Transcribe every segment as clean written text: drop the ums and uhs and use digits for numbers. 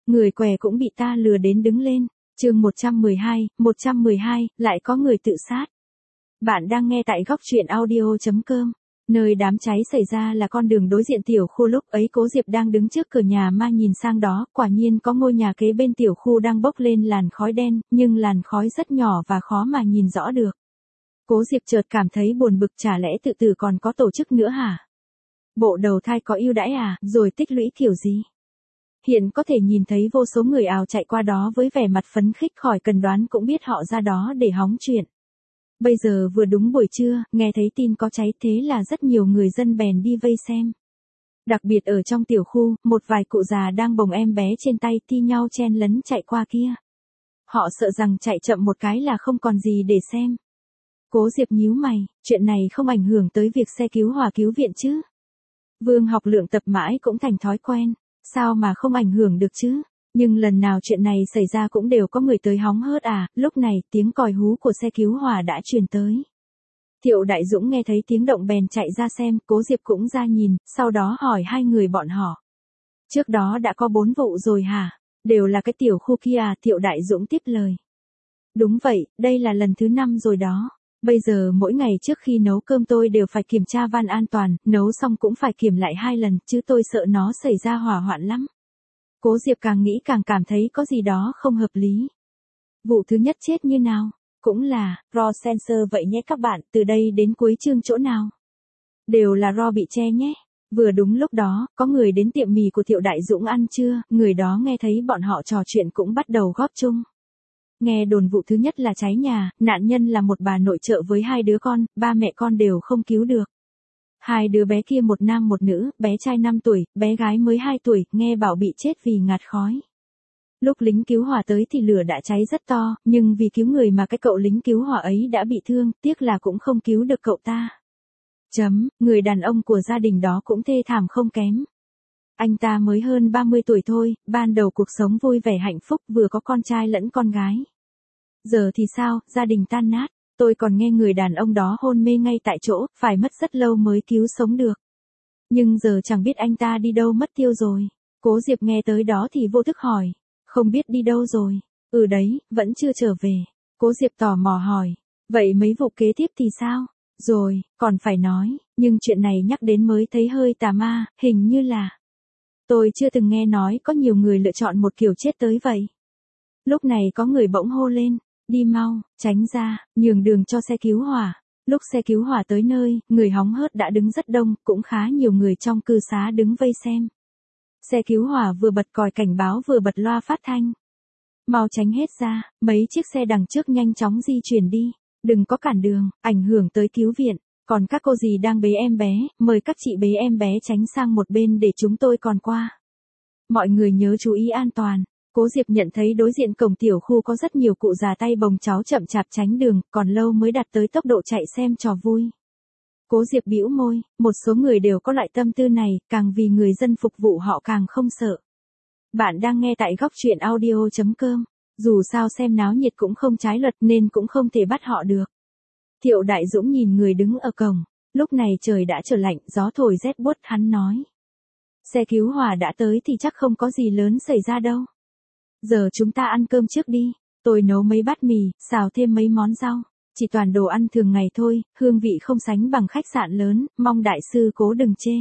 Người què cũng bị ta lừa đến đứng lên. Chương 112, lại có người tự sát. Bạn đang nghe tại góc truyện audio.com. Nơi đám cháy xảy ra là con đường đối diện tiểu khu, lúc ấy Cố Diệp đang đứng trước cửa nhà ma nhìn sang đó, quả nhiên có ngôi nhà kế bên tiểu khu đang bốc lên làn khói đen, nhưng làn khói rất nhỏ và khó mà nhìn rõ được. Cố Diệp chợt cảm thấy buồn bực, chả lẽ tự tử còn có tổ chức nữa hả? Bộ đầu thai có ưu đãi à, rồi tích lũy kiểu gì? Hiện có thể nhìn thấy vô số người ào chạy qua đó với vẻ mặt phấn khích, khỏi cần đoán cũng biết họ ra đó để hóng chuyện. Bây giờ vừa đúng buổi trưa, nghe thấy tin có cháy, thế là rất nhiều người dân bèn đi vây xem. Đặc biệt ở trong tiểu khu, một vài cụ già đang bồng em bé trên tay thi nhau chen lấn chạy qua kia. Họ sợ rằng chạy chậm một cái là không còn gì để xem. Cố Diệp nhíu mày, chuyện này không ảnh hưởng tới việc xe cứu hỏa cứu viện chứ? Vương Học Lượng tập mãi cũng thành thói quen, sao mà không ảnh hưởng được chứ? Nhưng lần nào chuyện này xảy ra cũng đều có người tới hóng hớt à. Lúc này tiếng còi hú của xe cứu hỏa đã truyền tới. Thiệu Đại Dũng nghe thấy tiếng động bèn chạy ra xem, Cố Diệp cũng ra nhìn, sau đó hỏi hai người bọn họ. Trước đó đã có 4 vụ rồi hả? Đều là cái tiểu khu kia à? Thiệu Đại Dũng tiếp lời. Đúng vậy, đây là lần thứ 5 rồi đó. Bây giờ mỗi ngày trước khi nấu cơm tôi đều phải kiểm tra van an toàn, nấu xong cũng phải kiểm lại 2 lần, chứ tôi sợ nó xảy ra hỏa hoạn lắm. Cố Diệp càng nghĩ càng cảm thấy có gì đó không hợp lý. Vụ thứ nhất chết như nào? Cũng là ro sensor vậy nhé các bạn, từ đây đến cuối chương chỗ nào? Đều là ro bị che nhé. Vừa đúng lúc đó, có người đến tiệm mì của Thiệu Đại Dũng ăn trưa, người đó nghe thấy bọn họ trò chuyện cũng bắt đầu góp chung. Nghe đồn vụ thứ nhất là cháy nhà, nạn nhân là một bà nội trợ với 2 đứa con, ba mẹ con đều không cứu được. 2 đứa bé kia một nam một nữ, bé trai 5 tuổi, bé gái mới 2 tuổi, nghe bảo bị chết vì ngạt khói. Lúc lính cứu hỏa tới thì lửa đã cháy rất to, nhưng vì cứu người mà cái cậu lính cứu hỏa ấy đã bị thương, tiếc là cũng không cứu được cậu ta. Người đàn ông của gia đình đó cũng thê thảm không kém. Anh ta mới hơn 30 tuổi thôi, ban đầu cuộc sống vui vẻ hạnh phúc, vừa có con trai lẫn con gái. Giờ thì sao, gia đình tan nát, tôi còn nghe người đàn ông đó hôn mê ngay tại chỗ, phải mất rất lâu mới cứu sống được. Nhưng giờ chẳng biết anh ta đi đâu mất tiêu rồi. Cố Diệp nghe tới đó thì vô thức hỏi, không biết đi đâu rồi? Đấy, vẫn chưa trở về. Cố Diệp tò mò hỏi, vậy mấy vụ kế tiếp thì sao? Rồi, còn phải nói, nhưng chuyện này nhắc đến mới thấy hơi tà ma, hình như là... Tôi chưa từng nghe nói có nhiều người lựa chọn một kiểu chết tới vậy. Lúc này có người bỗng hô lên, đi mau, tránh ra, nhường đường cho xe cứu hỏa. Lúc xe cứu hỏa tới nơi, người hóng hớt đã đứng rất đông, cũng khá nhiều người trong cư xá đứng vây xem. Xe cứu hỏa vừa bật còi cảnh báo vừa bật loa phát thanh. Mau tránh hết ra, mấy chiếc xe đằng trước nhanh chóng di chuyển đi, đừng có cản đường, ảnh hưởng tới cứu viện. Còn các cô dì đang bế em bé, mời các chị bế em bé tránh sang một bên để chúng tôi còn qua. Mọi người nhớ chú ý an toàn. Cố Diệp nhận thấy đối diện cổng tiểu khu có rất nhiều cụ già tay bồng cháu chậm chạp tránh đường, còn lâu mới đạt tới tốc độ chạy xem trò vui. Cố Diệp bĩu môi, một số người đều có loại tâm tư này, càng vì người dân phục vụ họ càng không sợ. Bạn đang nghe tại góc truyện audio.com. Dù sao xem náo nhiệt cũng không trái luật nên cũng không thể bắt họ được. Thiệu Đại Dũng nhìn người đứng ở cổng, lúc này trời đã trở lạnh, gió thổi rét buốt, hắn nói. Xe cứu hỏa đã tới thì chắc không có gì lớn xảy ra đâu. Giờ chúng ta ăn cơm trước đi, tôi nấu mấy bát mì, xào thêm mấy món rau, chỉ toàn đồ ăn thường ngày thôi, hương vị không sánh bằng khách sạn lớn, mong đại sư Cố đừng chê.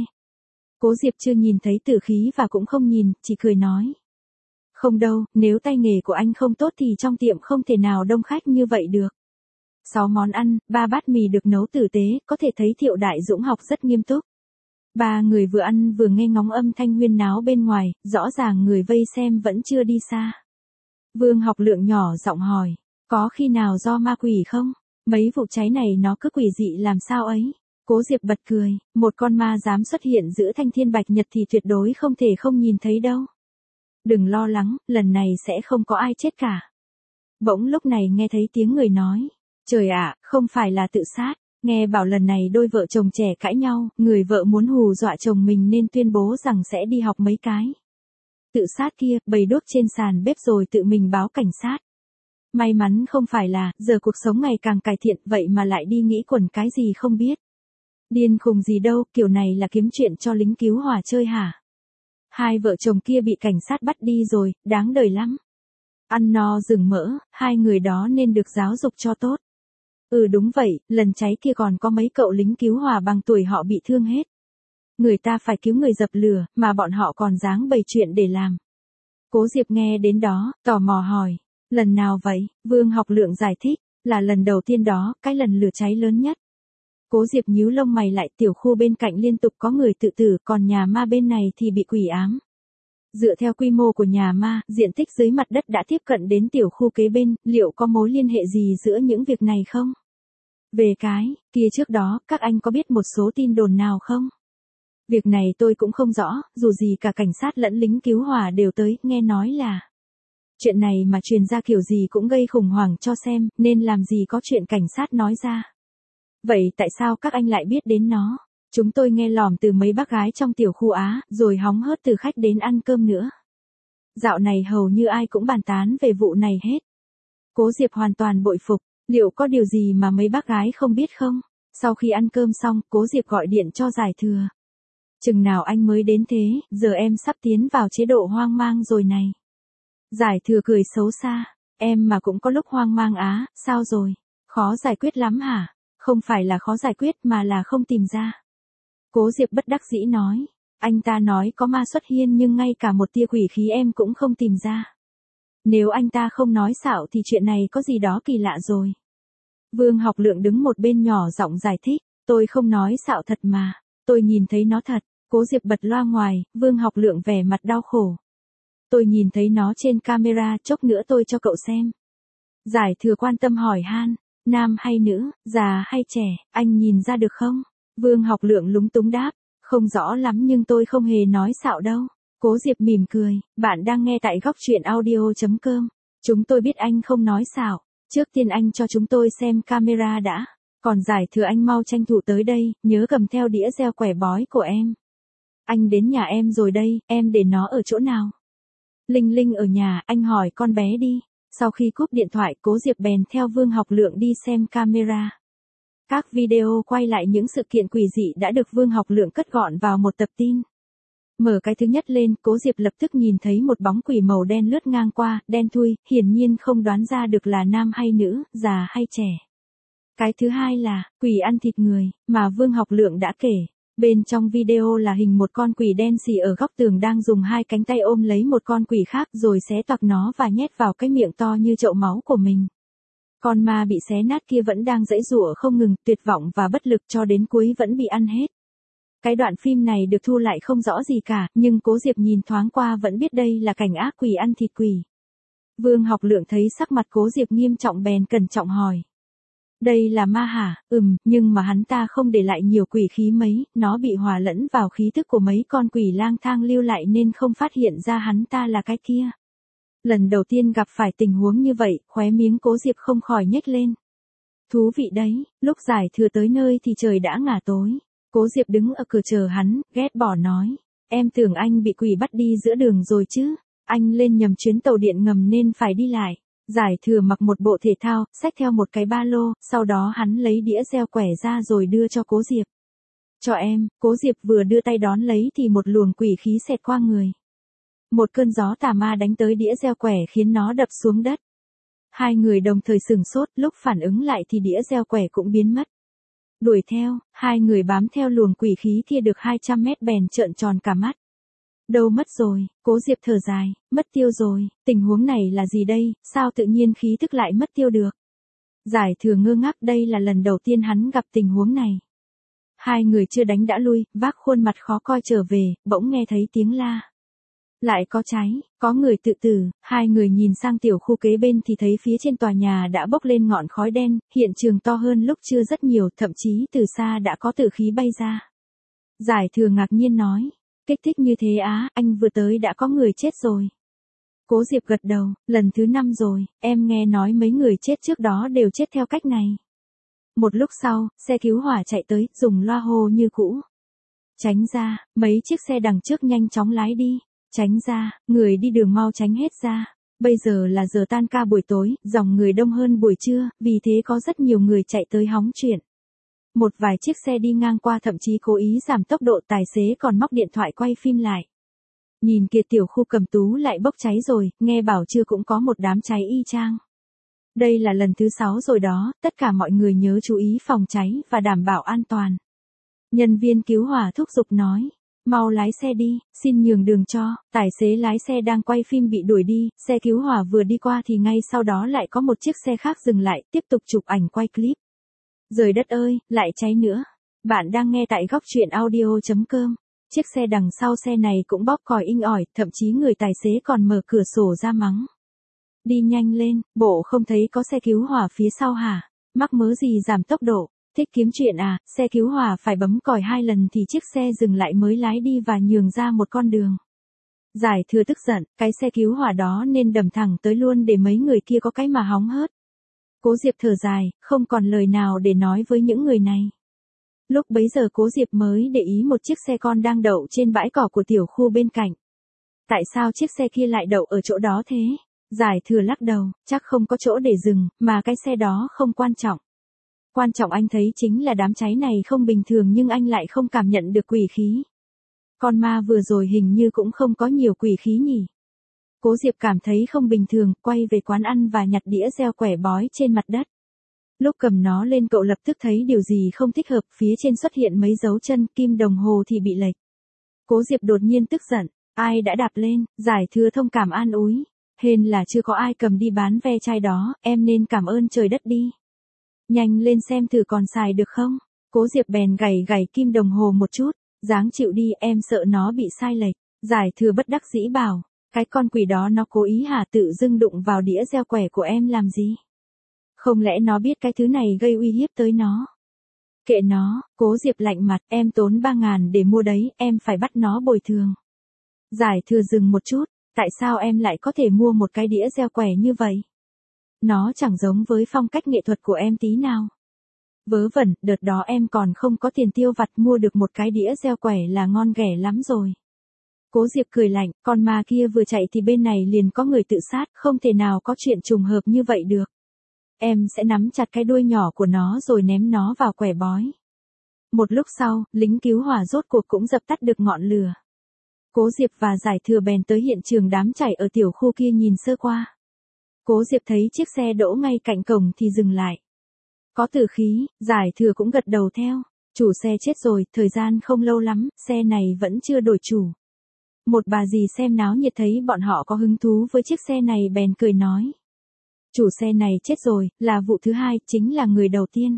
Cố Diệp chưa nhìn thấy Tử Khí và cũng không nhìn, chỉ cười nói. Không đâu, nếu tay nghề của anh không tốt thì trong tiệm không thể nào đông khách như vậy được. 6 món ăn, 3 bát mì được nấu tử tế, có thể thấy Thiệu Đại Dũng học rất nghiêm túc. 3 người vừa ăn vừa nghe ngóng âm thanh huyên náo bên ngoài, rõ ràng người vây xem vẫn chưa đi xa. Vương Học Lượng nhỏ giọng hỏi, có khi nào do ma quỷ không? Mấy vụ cháy này nó cứ quỷ dị làm sao ấy? Cố Diệp bật cười, một con ma dám xuất hiện giữa thanh thiên bạch nhật thì tuyệt đối không thể không nhìn thấy đâu. Đừng lo lắng, lần này sẽ không có ai chết cả. Bỗng lúc này nghe thấy tiếng người nói, trời ạ, không phải là tự sát. Nghe bảo lần này đôi vợ chồng trẻ cãi nhau, người vợ muốn hù dọa chồng mình nên tuyên bố rằng sẽ đi học mấy cái. Tự sát kia, bày đốt trên sàn bếp rồi tự mình báo cảnh sát. May mắn không phải là, giờ cuộc sống ngày càng cải thiện vậy mà lại đi nghĩ quẩn cái gì không biết. Điên khùng gì đâu, kiểu này là kiếm chuyện cho lính cứu hỏa chơi hả? Hai vợ chồng kia bị cảnh sát bắt đi rồi, đáng đời lắm. Ăn no rừng mỡ, hai người đó nên được giáo dục cho tốt. Ừ đúng vậy, lần cháy kia còn có mấy cậu lính cứu hỏa bằng tuổi họ bị thương hết. Người ta phải cứu người dập lửa, mà bọn họ còn dáng bày chuyện để làm. Cố Diệp nghe đến đó, tò mò hỏi. Lần nào vậy? Vương Học Lượng giải thích, là lần đầu tiên đó, cái lần lửa cháy lớn nhất. Cố Diệp nhíu lông mày lại, tiểu khu bên cạnh liên tục có người tự tử, còn nhà ma bên này thì bị quỷ ám. Dựa theo quy mô của nhà ma, diện tích dưới mặt đất đã tiếp cận đến tiểu khu kế bên, liệu có mối liên hệ gì giữa những việc này không? Về cái kia trước đó, các anh có biết một số tin đồn nào không? Việc này tôi cũng không rõ, dù gì cả cảnh sát lẫn lính cứu hỏa đều tới, nghe nói là chuyện này mà truyền ra kiểu gì cũng gây khủng hoảng cho xem, nên làm gì có chuyện cảnh sát nói ra. Vậy tại sao các anh lại biết đến nó? Chúng tôi nghe lỏm từ mấy bác gái trong tiểu khu Á, rồi hóng hớt từ khách đến ăn cơm nữa. Dạo này hầu như ai cũng bàn tán về vụ này hết. Cố Diệp hoàn toàn bội phục, liệu có điều gì mà mấy bác gái không biết không? Sau khi ăn cơm xong, Cố Diệp gọi điện cho Giải Thừa. Chừng nào anh mới đến thế, giờ em sắp tiến vào chế độ hoang mang rồi này. Giải Thừa cười xấu xa, em mà cũng có lúc hoang mang á, sao rồi? Khó giải quyết lắm hả? Không phải là khó giải quyết mà là không tìm ra. Cố Diệp bất đắc dĩ nói, anh ta nói có ma xuất hiện nhưng ngay cả một tia quỷ khí em cũng không tìm ra. Nếu anh ta không nói xạo thì chuyện này có gì đó kỳ lạ rồi. Vương Học Lượng đứng một bên nhỏ giọng giải thích, tôi không nói xạo thật mà, tôi nhìn thấy nó thật. Cố Diệp bật loa ngoài, Vương Học Lượng vẻ mặt đau khổ. Tôi nhìn thấy nó trên camera, chốc nữa tôi cho cậu xem. Giải Thừa quan tâm hỏi han, nam hay nữ, già hay trẻ, anh nhìn ra được không? Vương Học Lượng lúng túng đáp, không rõ lắm nhưng tôi không hề nói xạo đâu. Cố Diệp mỉm cười, bạn đang nghe tại góc truyện audio.com. Chúng tôi biết anh không nói xạo, trước tiên anh cho chúng tôi xem camera đã. Còn Giải Thừa anh mau tranh thủ tới đây, nhớ cầm theo đĩa gieo quẻ bói của em. Anh đến nhà em rồi đây, em để nó ở chỗ nào? Linh Linh ở nhà, anh hỏi con bé đi. Sau khi cúp điện thoại, Cố Diệp bèn theo Vương Học Lượng đi xem camera. Các video quay lại những sự kiện quỷ dị đã được Vương Học Lượng cất gọn vào một tập tin. Mở cái thứ nhất lên, Cố Diệp lập tức nhìn thấy một bóng quỷ màu đen lướt ngang qua, đen thui, hiển nhiên không đoán ra được là nam hay nữ, già hay trẻ. Cái thứ hai là, quỷ ăn thịt người, mà Vương Học Lượng đã kể. Bên trong video là hình một con quỷ đen xì ở góc tường đang dùng hai cánh tay ôm lấy một con quỷ khác rồi xé toạc nó và nhét vào cái miệng to như chậu máu của mình. Con ma bị xé nát kia vẫn đang giãy giụa không ngừng, tuyệt vọng và bất lực cho đến cuối vẫn bị ăn hết. Cái đoạn phim này được thu lại không rõ gì cả, nhưng Cố Diệp nhìn thoáng qua vẫn biết đây là cảnh ác quỷ ăn thịt quỷ. Vương Học Lượng thấy sắc mặt Cố Diệp nghiêm trọng bèn cẩn trọng hỏi. Đây là ma hả? Nhưng mà hắn ta không để lại nhiều quỷ khí mấy, nó bị hòa lẫn vào khí thức của mấy con quỷ lang thang lưu lại nên không phát hiện ra hắn ta là cái kia. Lần đầu tiên gặp phải tình huống như vậy, khóe miếng Cố Diệp không khỏi nhếch lên. Thú vị đấy, lúc Giải Thừa tới nơi thì trời đã ngả tối. Cố Diệp đứng ở cửa chờ hắn, ghét bỏ nói. Em tưởng anh bị quỷ bắt đi giữa đường rồi chứ, anh lên nhầm chuyến tàu điện ngầm nên phải đi lại. Giải Thừa mặc một bộ thể thao, xách theo một cái ba lô, sau đó hắn lấy đĩa gieo quẻ ra rồi đưa cho Cố Diệp. Cho em, Cố Diệp vừa đưa tay đón lấy thì một luồng quỷ khí xẹt qua người. Một cơn gió tà ma đánh tới đĩa gieo quẻ khiến nó đập xuống đất. Hai người đồng thời sửng sốt, lúc phản ứng lại thì đĩa gieo quẻ cũng biến mất. Đuổi theo, hai người bám theo luồng quỷ khí kia được 200 mét bèn trợn tròn cả mắt. Đâu mất rồi, Cố Diệp thở dài, mất tiêu rồi, tình huống này là gì đây, sao tự nhiên khí thức lại mất tiêu được. Giải Thừa ngơ ngác, đây là lần đầu tiên hắn gặp tình huống này. Hai người chưa đánh đã lui, vác khuôn mặt khó coi trở về, bỗng nghe thấy tiếng la. Lại có cháy, có người tự tử, hai người nhìn sang tiểu khu kế bên thì thấy phía trên tòa nhà đã bốc lên ngọn khói đen, hiện trường to hơn lúc trưa rất nhiều, thậm chí từ xa đã có tử khí bay ra. Giải Thừa ngạc nhiên nói, kích thích như thế á, anh vừa tới đã có người chết rồi. Cố Diệp gật đầu, lần thứ 5 rồi, em nghe nói mấy người chết trước đó đều chết theo cách này. Một lúc sau, xe cứu hỏa chạy tới, dùng loa hô như cũ. Tránh ra, mấy chiếc xe đằng trước nhanh chóng lái đi. Tránh ra, người đi đường mau tránh hết ra. Bây giờ là giờ tan ca buổi tối, dòng người đông hơn buổi trưa, vì thế có rất nhiều người chạy tới hóng chuyện. Một vài chiếc xe đi ngang qua thậm chí cố ý giảm tốc độ, tài xế còn móc điện thoại quay phim lại. Nhìn kìa tiểu khu Cẩm Tú lại bốc cháy rồi, nghe bảo chưa cũng có một đám cháy y chang. Đây là lần thứ 6 rồi đó, tất cả mọi người nhớ chú ý phòng cháy và đảm bảo an toàn. Nhân viên cứu hỏa thúc giục nói. Mau lái xe đi, xin nhường đường cho. Tài xế lái xe đang quay phim bị đuổi đi, xe cứu hỏa vừa đi qua thì ngay sau đó lại có một chiếc xe khác dừng lại, tiếp tục chụp ảnh quay clip. Trời đất ơi, lại cháy nữa. Bạn đang nghe tại góc truyện audio.com. Chiếc xe đằng sau xe này cũng bóp còi inh ỏi, thậm chí người tài xế còn mở cửa sổ ra mắng. Đi nhanh lên, bộ không thấy có xe cứu hỏa phía sau hả? Mắc mớ gì giảm tốc độ? Thích kiếm chuyện à? Xe cứu hỏa phải bấm còi 2 lần thì chiếc xe dừng lại mới lái đi và nhường ra một con đường. Giải Thừa tức giận, cái xe cứu hỏa đó nên đâm thẳng tới luôn để mấy người kia có cái mà hóng hớt. Cố Diệp thở dài, không còn lời nào để nói với những người này. Lúc bấy giờ Cố Diệp mới để ý một chiếc xe con đang đậu trên bãi cỏ của tiểu khu bên cạnh. Tại sao chiếc xe kia lại đậu ở chỗ đó thế? Giải Thừa lắc đầu, chắc không có chỗ để dừng, mà cái xe đó không quan trọng. Quan trọng anh thấy chính là đám cháy này không bình thường nhưng anh lại không cảm nhận được quỷ khí. Con ma vừa rồi hình như cũng không có nhiều quỷ khí nhỉ. Cố Diệp cảm thấy không bình thường, quay về quán ăn và nhặt đĩa reo quẻ bói trên mặt đất. Lúc cầm nó lên cậu lập tức thấy điều gì không thích hợp, phía trên xuất hiện mấy dấu chân, kim đồng hồ thì bị lệch. Cố Diệp đột nhiên tức giận, ai đã đạp lên? Giải Thừa thông cảm an ủi. Hên là chưa có ai cầm đi bán ve chai đó, em nên cảm ơn trời đất đi. Nhanh lên xem thử còn xài được không? Cố Diệp bèn gảy kim đồng hồ một chút, dáng chịu đi, em sợ nó bị sai lệch. Giải Thừa bất đắc dĩ bảo, cái con quỷ đó nó cố ý hả, tự dưng đụng vào đĩa reo quẻ của em làm gì? Không lẽ nó biết cái thứ này gây uy hiếp tới nó? Kệ nó, Cố Diệp lạnh mặt, em tốn 3.000 để mua đấy, em phải bắt nó bồi thường. Giải Thừa dừng một chút, tại sao em lại có thể mua một cái đĩa reo quẻ như vậy? Nó chẳng giống với phong cách nghệ thuật của em tí nào. Vớ vẩn, đợt đó em còn không có tiền tiêu vặt, mua được một cái đĩa reo quẻ là ngon ghẻ lắm rồi. Cố Diệp cười lạnh, con ma kia vừa chạy thì bên này liền có người tự sát, không thể nào có chuyện trùng hợp như vậy được. Em sẽ nắm chặt cái đuôi nhỏ của nó rồi ném nó vào quẻ bói. Một lúc sau, lính cứu hỏa rốt cuộc cũng dập tắt được ngọn lửa. Cố Diệp và Giải Thừa bèn tới hiện trường đám cháy ở tiểu khu kia nhìn sơ qua. Cố Diệp thấy chiếc xe đỗ ngay cạnh cổng thì dừng lại. Có tử khí, Giải Thừa cũng gật đầu theo. Chủ xe chết rồi, thời gian không lâu lắm, xe này vẫn chưa đổi chủ. Một bà dì xem náo nhiệt thấy bọn họ có hứng thú với chiếc xe này bèn cười nói. Chủ xe này chết rồi, là vụ thứ 2, chính là người đầu tiên.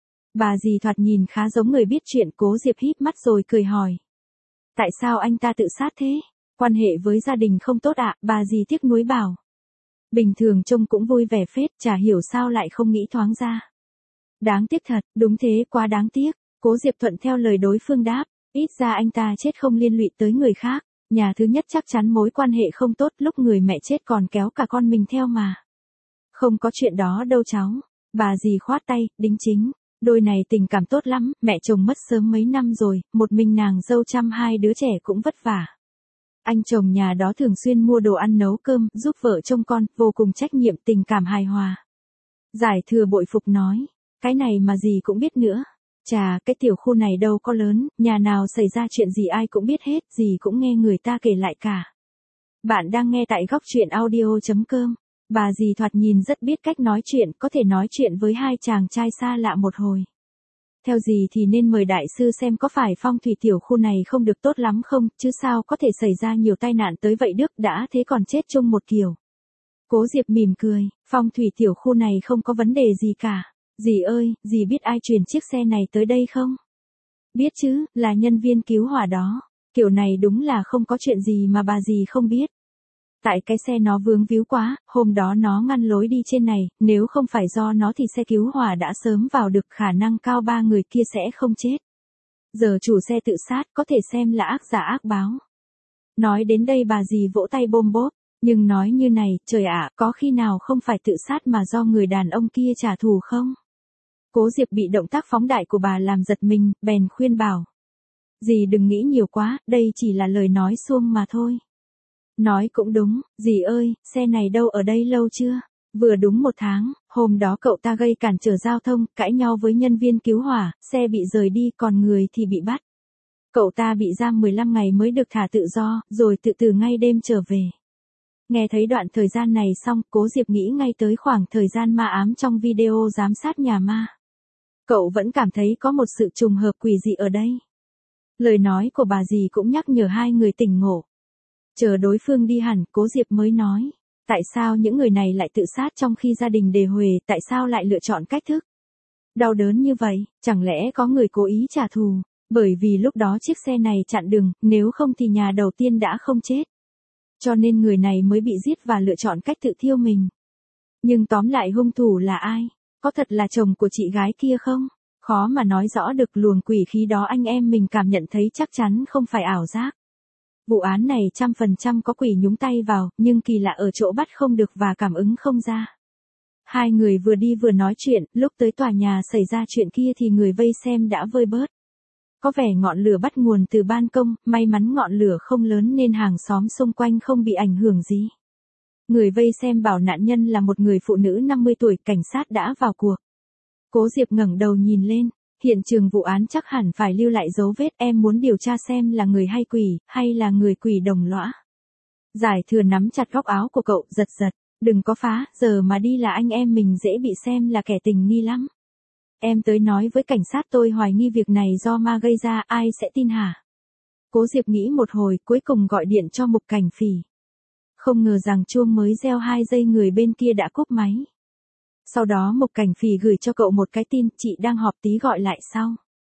Bà dì thoạt nhìn khá giống người biết chuyện. Cố Diệp híp mắt rồi cười hỏi. Tại sao anh ta tự sát thế? Quan hệ với gia đình không tốt ạ, bà dì tiếc nuối bảo. Bình thường trông cũng vui vẻ phết, chả hiểu sao lại không nghĩ thoáng ra. Đáng tiếc thật, đúng thế, quá đáng tiếc. Cố Diệp thuận theo lời đối phương đáp, ít ra anh ta chết không liên lụy tới người khác. Nhà thứ nhất chắc chắn mối quan hệ không tốt, lúc người mẹ chết còn kéo cả con mình theo mà. Không có chuyện đó đâu cháu. Bà dì khoát tay, đính chính. Đôi này tình cảm tốt lắm, mẹ chồng mất sớm mấy năm rồi, một mình nàng dâu chăm 2 đứa trẻ cũng vất vả. Anh chồng nhà đó thường xuyên mua đồ ăn nấu cơm, giúp vợ trông con, vô cùng trách nhiệm, tình cảm hài hòa. Giải Thừa bội phục nói, cái này mà dì cũng biết nữa. Chà, cái tiểu khu này đâu có lớn, nhà nào xảy ra chuyện gì ai cũng biết hết, dì cũng nghe người ta kể lại cả. Bạn đang nghe tại góc truyện audio.com. Bà dì thoạt nhìn rất biết cách nói chuyện, có thể nói chuyện với 2 chàng trai xa lạ một hồi. Theo dì thì nên mời đại sư xem có phải phong thủy tiểu khu này không được tốt lắm không, chứ sao có thể xảy ra nhiều tai nạn tới vậy được, đã thế còn chết chung một kiểu. Cố Diệp mỉm cười, phong thủy tiểu khu này không có vấn đề gì cả. Dì ơi, dì biết ai chuyển chiếc xe này tới đây không? Biết chứ, là nhân viên cứu hỏa đó. Kiểu này đúng là không có chuyện gì mà bà dì không biết. Tại cái xe nó vướng víu quá, hôm đó nó ngăn lối đi trên này, nếu không phải do nó thì xe cứu hỏa đã sớm vào được, khả năng cao 3 người kia sẽ không chết. Giờ chủ xe tự sát có thể xem là ác giả ác báo. Nói đến đây bà dì vỗ tay bôm bốp, nhưng nói như này, trời ạ, có khi nào không phải tự sát mà do người đàn ông kia trả thù không? Cố Diệp bị động tác phóng đại của bà làm giật mình, bèn khuyên bảo. Dì đừng nghĩ nhiều quá, đây chỉ là lời nói suông mà thôi. Nói cũng đúng, dì ơi, xe này đâu ở đây lâu chưa? Vừa đúng 1 tháng, hôm đó cậu ta gây cản trở giao thông, cãi nhau với nhân viên cứu hỏa, xe bị rời đi còn người thì bị bắt. Cậu ta bị giam 15 ngày mới được thả tự do, rồi tự tử ngay đêm trở về. Nghe thấy đoạn thời gian này xong, Cố Diệp nghĩ ngay tới khoảng thời gian ma ám trong video giám sát nhà ma. Cậu vẫn cảm thấy có một sự trùng hợp quỷ dị ở đây. Lời nói của bà dì cũng nhắc nhở hai người tỉnh ngộ. Chờ đối phương đi hẳn, Cố Diệp mới nói. Tại sao những người này lại tự sát trong khi gia đình đề huề, tại sao lại lựa chọn cách thức đau đớn như vậy, chẳng lẽ có người cố ý trả thù, bởi vì lúc đó chiếc xe này chặn đường, nếu không thì nhà đầu tiên đã không chết. Cho nên người này mới bị giết và lựa chọn cách tự thiêu mình. Nhưng tóm lại hung thủ là ai? Có thật là chồng của chị gái kia không? Khó mà nói rõ được, luồng quỷ khí đó anh em mình cảm nhận thấy chắc chắn không phải ảo giác. Vụ án này 100% có quỷ nhúng tay vào, nhưng kỳ lạ ở chỗ bắt không được và cảm ứng không ra. Hai người vừa đi vừa nói chuyện, lúc tới tòa nhà xảy ra chuyện kia thì người vây xem đã vơi bớt. Có vẻ ngọn lửa bắt nguồn từ ban công, may mắn ngọn lửa không lớn nên hàng xóm xung quanh không bị ảnh hưởng gì. Người vây xem bảo nạn nhân là một người phụ nữ 50 tuổi, cảnh sát đã vào cuộc. Cố Diệp ngẩng đầu nhìn lên, hiện trường vụ án chắc hẳn phải lưu lại dấu vết, em muốn điều tra xem là người hay là người quỷ đồng lõa. Giải Thừa nắm chặt góc áo của cậu, giật giật, đừng có phá, giờ mà đi là anh em mình dễ bị xem là kẻ tình nghi lắm. Em tới nói với cảnh sát tôi hoài nghi việc này do ma gây ra, ai sẽ tin hả? Cố Diệp nghĩ một hồi, cuối cùng gọi điện cho Mục Cảnh Phỉ. Không ngờ rằng chuông mới reo 2 giây người bên kia đã cúp máy. Sau đó Mục Cảnh Phỉ gửi cho cậu một cái tin, chị đang họp tí gọi lại sau.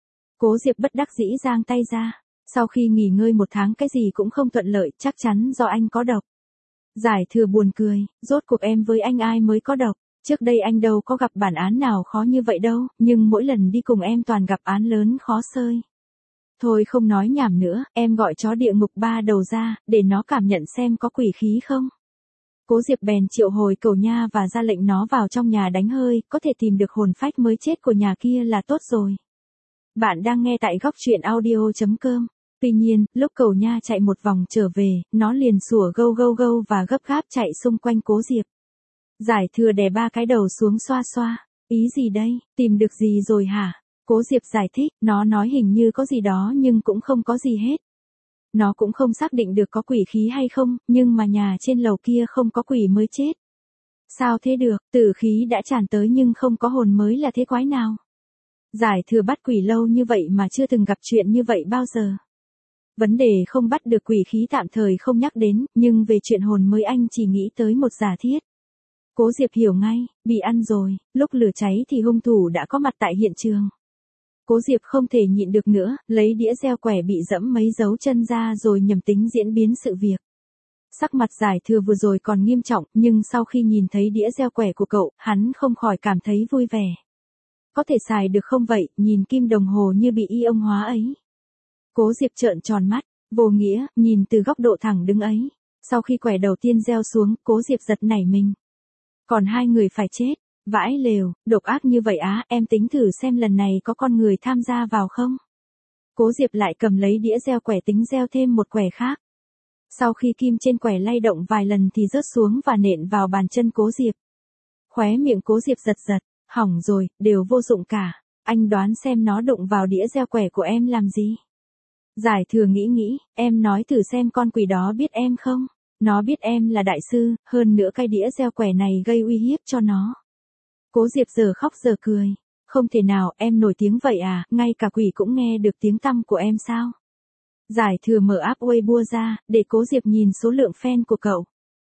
Cố Diệp bất đắc dĩ giang tay ra. Sau khi nghỉ ngơi 1 tháng cái gì cũng không thuận lợi, chắc chắn do anh có độc. Giải Thừa buồn cười, rốt cuộc em với anh ai mới có độc. Trước đây anh đâu có gặp bản án nào khó như vậy đâu, nhưng mỗi lần đi cùng em toàn gặp án lớn khó xơi. Thôi không nói nhảm nữa, em gọi chó địa ngục 3 đầu ra, để nó cảm nhận xem có quỷ khí không. Cố Diệp bèn triệu hồi cẩu nha và ra lệnh nó vào trong nhà đánh hơi, có thể tìm được hồn phách mới chết của nhà kia là tốt rồi. Bạn đang nghe tại góc truyện audio.com. Tuy nhiên, lúc cẩu nha chạy một vòng trở về, nó liền sủa gâu gâu gâu và gấp gáp chạy xung quanh Cố Diệp. Giải Thừa đè 3 cái đầu xuống xoa xoa. Ý gì đây, tìm được gì rồi hả? Cố Diệp giải thích, nó nói hình như có gì đó nhưng cũng không có gì hết. Nó cũng không xác định được có quỷ khí hay không, nhưng mà nhà trên lầu kia không có quỷ mới chết. Sao thế được, tử khí đã tràn tới nhưng không có hồn mới là thế quái nào? Giải Thừa bắt quỷ lâu như vậy mà chưa từng gặp chuyện như vậy bao giờ. Vấn đề không bắt được quỷ khí tạm thời không nhắc đến, nhưng về chuyện hồn mới anh chỉ nghĩ tới một giả thiết. Cố Diệp hiểu ngay, bị ăn rồi, lúc lửa cháy thì hung thủ đã có mặt tại hiện trường. Cố Diệp không thể nhịn được nữa, lấy đĩa gieo quẻ bị dẫm mấy dấu chân ra rồi nhầm tính diễn biến sự việc. Sắc mặt Giải Thừa vừa rồi còn nghiêm trọng, nhưng sau khi nhìn thấy đĩa gieo quẻ của cậu, hắn không khỏi cảm thấy vui vẻ. Có thể xài được không vậy, nhìn kim đồng hồ như bị ion hóa ấy. Cố Diệp trợn tròn mắt, vô nghĩa, nhìn từ góc độ thẳng đứng ấy. Sau khi quẻ đầu tiên gieo xuống, Cố Diệp giật nảy mình. Còn 2 người phải chết, vãi lều, độc ác như vậy á, em tính thử xem lần này có con người tham gia vào không? Cố Diệp lại cầm lấy đĩa gieo quẻ tính gieo thêm một quẻ khác. Sau khi kim trên quẻ lay động vài lần thì rớt xuống và nện vào bàn chân Cố Diệp. Khóe miệng Cố Diệp giật giật, hỏng rồi, đều vô dụng cả. Anh đoán xem nó đụng vào đĩa gieo quẻ của em làm gì? Giải Thừa nghĩ, em nói thử xem con quỷ đó biết em không? Nó biết em là đại sư, hơn nữa cái đĩa gieo quẻ này gây uy hiếp cho nó. Cố Diệp giờ khóc giờ cười. Không thể nào, em nổi tiếng vậy à, ngay cả quỷ cũng nghe được tiếng tăm của em sao? Giải Thừa mở app Weibo ra, để Cố Diệp nhìn số lượng fan của cậu.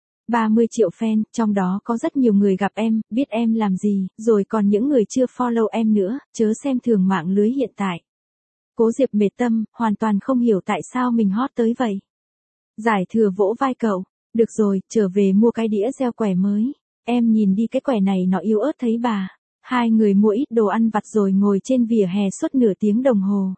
30 triệu fan, trong đó có rất nhiều người gặp em, biết em làm gì, rồi còn những người chưa follow em nữa, chớ xem thường mạng lưới hiện tại. Cố Diệp mệt tâm, hoàn toàn không hiểu tại sao mình hot tới vậy. Giải Thừa vỗ vai cậu, được rồi, trở về mua cái đĩa gieo quẻ mới. Em nhìn đi cái quẻ này nó yếu ớt thấy bà. 2 người mua ít đồ ăn vặt rồi ngồi trên vỉa hè suốt nửa tiếng đồng hồ.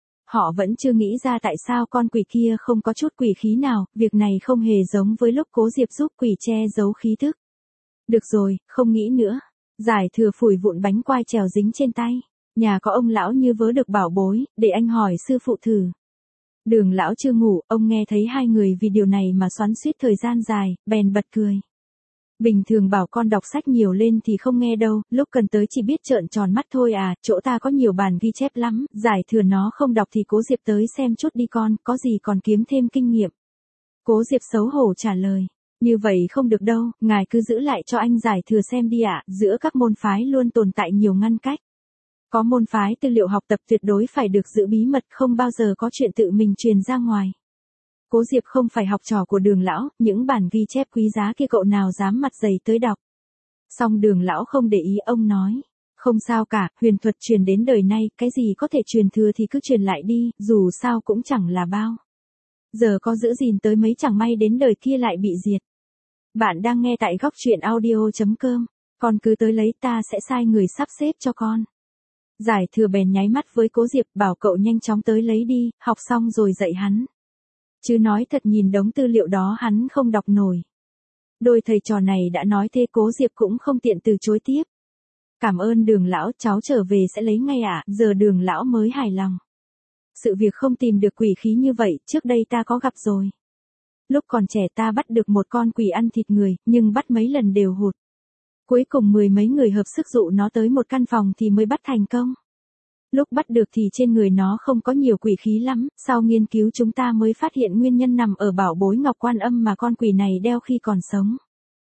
Họ vẫn chưa nghĩ ra tại sao con quỷ kia không có chút quỷ khí nào, việc này không hề giống với lúc Cố Diệp giúp quỷ che giấu khí thức. Được rồi, không nghĩ nữa. Giải Thừa phủi vụn bánh quai trèo dính trên tay. Nhà có ông lão như vớ được bảo bối, để anh hỏi sư phụ thử. Đường lão chưa ngủ, ông nghe thấy 2 người vì điều này mà xoắn xuýt thời gian dài, bèn bật cười. Bình thường bảo con đọc sách nhiều lên thì không nghe đâu, lúc cần tới chỉ biết trợn tròn mắt thôi à, chỗ ta có nhiều bản ghi chép lắm, giải thừa nó không đọc thì Cố Diệp tới xem chút đi con, có gì còn kiếm thêm kinh nghiệm. Cố Diệp xấu hổ trả lời, như vậy không được đâu, ngài cứ giữ lại cho anh giải thừa xem đi ạ, giữa các môn phái luôn tồn tại nhiều ngăn cách. Có môn phái tư liệu học tập tuyệt đối phải được giữ bí mật, không bao giờ có chuyện tự mình truyền ra ngoài. Cố Diệp không phải học trò của Đường lão, những bản ghi chép quý giá kia cậu nào dám mặt dày tới đọc. Song Đường lão không để ý, ông nói, không sao cả, huyền thuật truyền đến đời nay, cái gì có thể truyền thừa thì cứ truyền lại đi, dù sao cũng chẳng là bao. Giờ có giữ gìn tới mấy chẳng may đến đời kia lại bị diệt. Bạn đang nghe tại góc truyện audio.com, con cứ tới lấy, ta sẽ sai người sắp xếp cho con. Giải thừa bèn nháy mắt với Cố Diệp bảo cậu nhanh chóng tới lấy đi, học xong rồi dạy hắn. Chứ nói thật nhìn đống tư liệu đó hắn không đọc nổi. Đôi thầy trò này đã nói thế Cố Diệp cũng không tiện từ chối tiếp. Cảm ơn Đường lão, cháu trở về sẽ lấy ngay ạ, giờ Đường lão mới hài lòng. Sự việc không tìm được quỷ khí như vậy, trước đây ta có gặp rồi. Lúc còn trẻ ta bắt được một con quỷ ăn thịt người, nhưng bắt mấy lần đều hụt. Cuối cùng 10 mấy người hợp sức dụ nó tới một căn phòng thì mới bắt thành công. Lúc bắt được thì trên người nó không có nhiều quỷ khí lắm, sau nghiên cứu chúng ta mới phát hiện nguyên nhân nằm ở bảo bối ngọc Quan Âm mà con quỷ này đeo khi còn sống.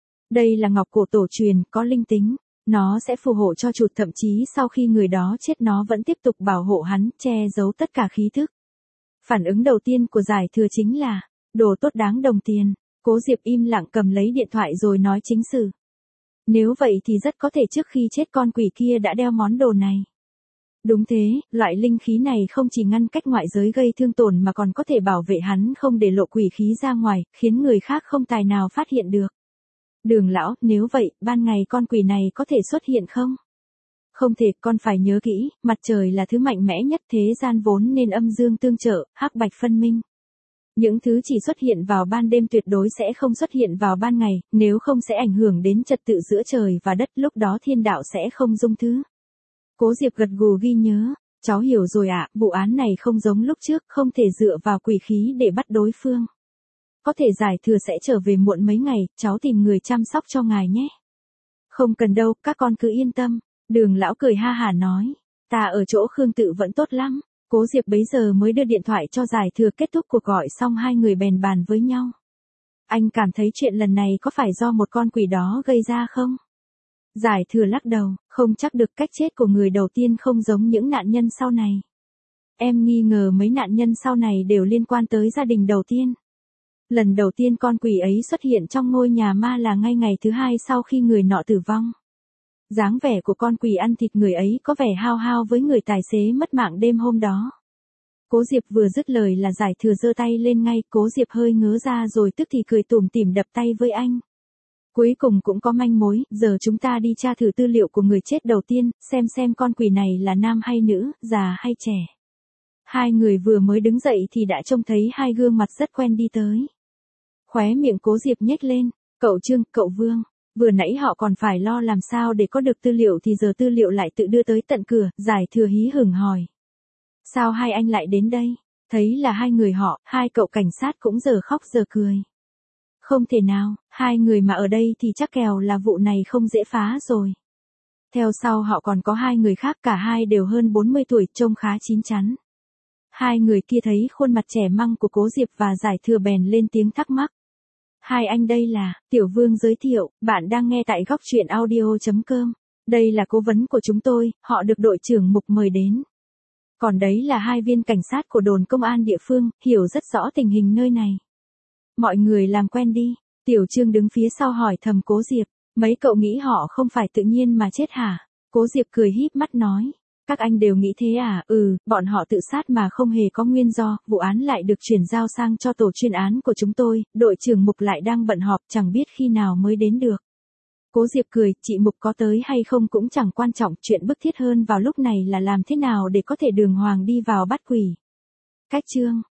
Đây là ngọc cổ tổ truyền, có linh tính, nó sẽ phù hộ cho chuột, thậm chí sau khi người đó chết nó vẫn tiếp tục bảo hộ hắn, che giấu tất cả khí thức. Phản ứng đầu tiên của giải thừa chính là, đồ tốt đáng đồng tiền. Cố Diệp im lặng cầm lấy điện thoại rồi nói chính sự. Nếu vậy thì rất có thể trước khi chết con quỷ kia đã đeo món đồ này. Đúng thế, loại linh khí này không chỉ ngăn cách ngoại giới gây thương tổn mà còn có thể bảo vệ hắn không để lộ quỷ khí ra ngoài, khiến người khác không tài nào phát hiện được. Đường lão, nếu vậy, ban ngày con quỷ này có thể xuất hiện không? Không thể, con phải nhớ kỹ, mặt trời là thứ mạnh mẽ nhất thế gian vốn nên âm dương tương trợ, hắc bạch phân minh. Những thứ chỉ xuất hiện vào ban đêm tuyệt đối sẽ không xuất hiện vào ban ngày, nếu không sẽ ảnh hưởng đến trật tự giữa trời và đất, lúc đó thiên đạo sẽ không dung thứ. Cố Diệp gật gù ghi nhớ, cháu hiểu rồi ạ, vụ án này không giống lúc trước, không thể dựa vào quỷ khí để bắt đối phương. Có thể giải thừa sẽ trở về muộn mấy ngày, cháu tìm người chăm sóc cho ngài nhé. Không cần đâu, các con cứ yên tâm. Đường lão cười ha hả nói, ta ở chỗ Khương Tự vẫn tốt lắm. Cố Diệp bấy giờ mới đưa điện thoại cho giải thừa, kết thúc cuộc gọi xong hai người bèn bàn với nhau. Anh cảm thấy chuyện lần này có phải do một con quỷ đó gây ra không? Giải thừa lắc đầu, không chắc được, cách chết của người đầu tiên không giống những nạn nhân sau này. Em nghi ngờ mấy nạn nhân sau này đều liên quan tới gia đình đầu tiên. Lần đầu tiên con quỷ ấy xuất hiện trong ngôi nhà ma là ngay ngày thứ hai sau khi người nọ tử vong. Dáng vẻ của con quỷ ăn thịt người ấy có vẻ hao hao với người tài xế mất mạng đêm hôm đó. Cố Diệp vừa dứt lời là giải thừa giơ tay lên ngay, Cố Diệp hơi ngớ ra rồi tức thì cười tủm tỉm đập tay với anh. Cuối cùng cũng có manh mối, giờ chúng ta đi tra thử tư liệu của người chết đầu tiên, xem con quỷ này là nam hay nữ, già hay trẻ. Hai người vừa mới đứng dậy thì đã trông thấy hai gương mặt rất quen đi tới. Khóe miệng Cố Diệp nhếch lên, cậu Trương, cậu Vương. Vừa nãy họ còn phải lo làm sao để có được tư liệu thì giờ tư liệu lại tự đưa tới tận cửa, giải thừa hí hửng hỏi. Sao hai anh lại đến đây? Thấy là hai người họ, hai cậu cảnh sát cũng giờ khóc giờ cười. Không thể nào, hai người mà ở đây thì chắc kèo là vụ này không dễ phá rồi. Theo sau họ còn có hai người khác, cả hai đều hơn 40 tuổi, trông khá chín chắn. Hai người kia thấy khuôn mặt trẻ măng của Cố Diệp và giải thừa bèn lên tiếng thắc mắc. Hai anh đây là, Tiểu Vương giới thiệu, bạn đang nghe tại góc truyện audio.com. Đây là cố vấn của chúng tôi, họ được đội trưởng Mục mời đến. Còn đấy là hai viên cảnh sát của đồn công an địa phương, hiểu rất rõ tình hình nơi này. Mọi người làm quen đi. Tiểu Trương đứng phía sau hỏi thầm Cố Diệp, mấy cậu nghĩ họ không phải tự nhiên mà chết hả? Cố Diệp cười híp mắt nói, các anh đều nghĩ thế à? Bọn họ tự sát mà không hề có nguyên do, vụ án lại được chuyển giao sang cho tổ chuyên án của chúng tôi, đội trưởng Mục lại đang bận họp, chẳng biết khi nào mới đến được. Cố Diệp cười, chị Mục có tới hay không cũng chẳng quan trọng, chuyện bức thiết hơn vào lúc này là làm thế nào để có thể đường hoàng đi vào bắt quỷ. Cách chương